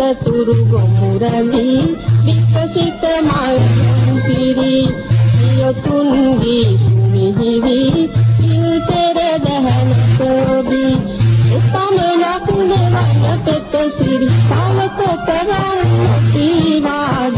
තුරු ගොමුරවි විකසිත මල් පිරි යොතුන්ගේ සුමිහිවි ඉල්තර දහන සෝබි එපමණක් නෙවන පෙත සිරි සාවක කරන් තිවාද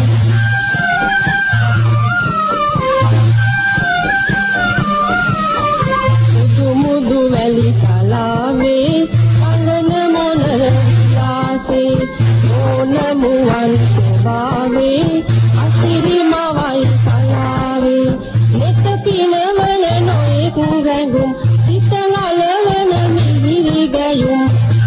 මුදු වැලි කලාවේ අලන මොනර ලාසේ ඕනමුවන් ස්වභාවේ අසිරි මවයි කලාවේ නෙත පිනවන නොයෙක් රැඟුම් සිත නලවන මිහිරි ගැයුම්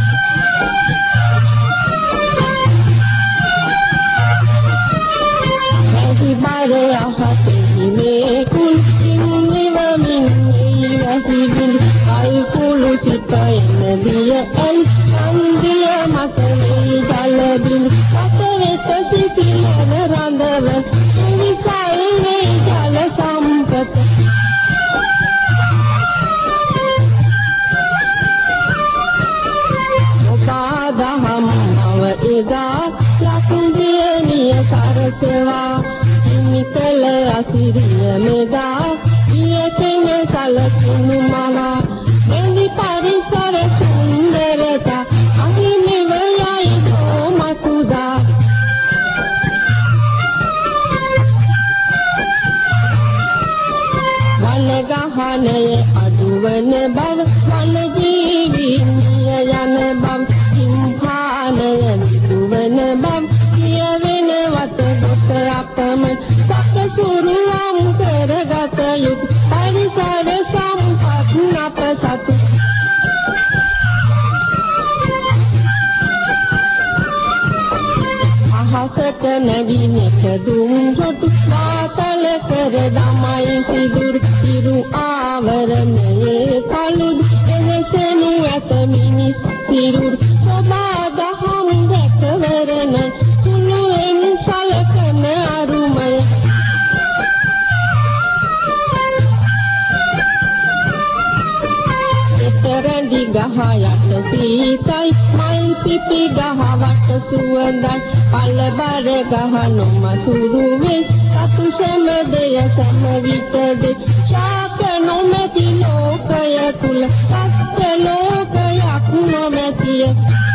වැසි බර අහසෙහි මේ කුල් නිවමින් වැසි බිඳ කල්කුළු සිපයන දිය ඇල් සන්දිය මතලේ ජල බිඳ රස වෙත සිටින රඳව විසල් වේ ජල සම්පත ඔබාදහම් නව එදා ලක්දියනිය සරසවා හිමිකල අසිරිය මෙදා ඊයකෙන සලකුණු මවා එනි පරිසර සුන්දරතා අහිමිව යයි කොමතුදා වනගහනය අඩුවන බව වන ජීවිනිය යන බව සිංහානය නිදුවන බව කියවෙන වත ගොත අපමණ සකසුරුවම් කරගත යුතු පරිසර සම්පත් අප සතු අහසට නැගිනෙක දුම් රොටු වාතල කර දමයි සිදුරු ඉරු ආවරණයේ කළුද එලෙසනු ඇත මිනිස් සිරුරු සබාදහම් දැකවරණ සුළුවෙන් සලකන අරුමය එතරඳි ගහ යට සීතයි මල් පිපි ගහ වට සුවඳයි පළබර ගහ නොමසුරු වේ සතු සැමදය සැම විටද ශාක නොමැති ලෝකය තුල සත්‍ය ලෝකයක් නොමැතිය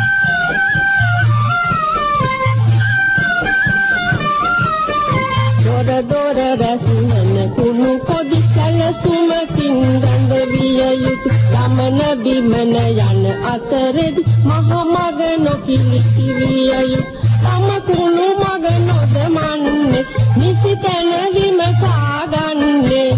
දොර රැසුමන කුණු කොඩි සැලසුමකින් දඬ විය යුතු ගමන බිමන යන අතරෙදි මහ මග නොකිලිටි විය යුතු තම කුණු මග නොදමන්නේ නිසි තැන විමසා ගන්නේ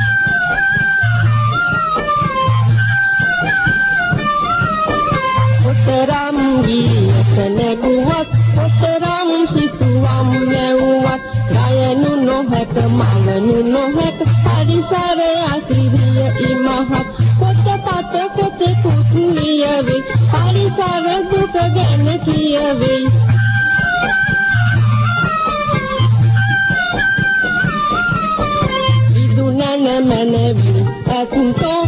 ඔතරම් ගියක නැගුවත් ඔතරම් සිතුවම් නැවුවත් ගයනු නොහැක මවනු නොහැක පරිසර අසිරිය ඉමහත් පොතපත පොතකුත් ලියවේ පරිසර දුක ගැන කියවේ විදුනන මනවි අතුතෝ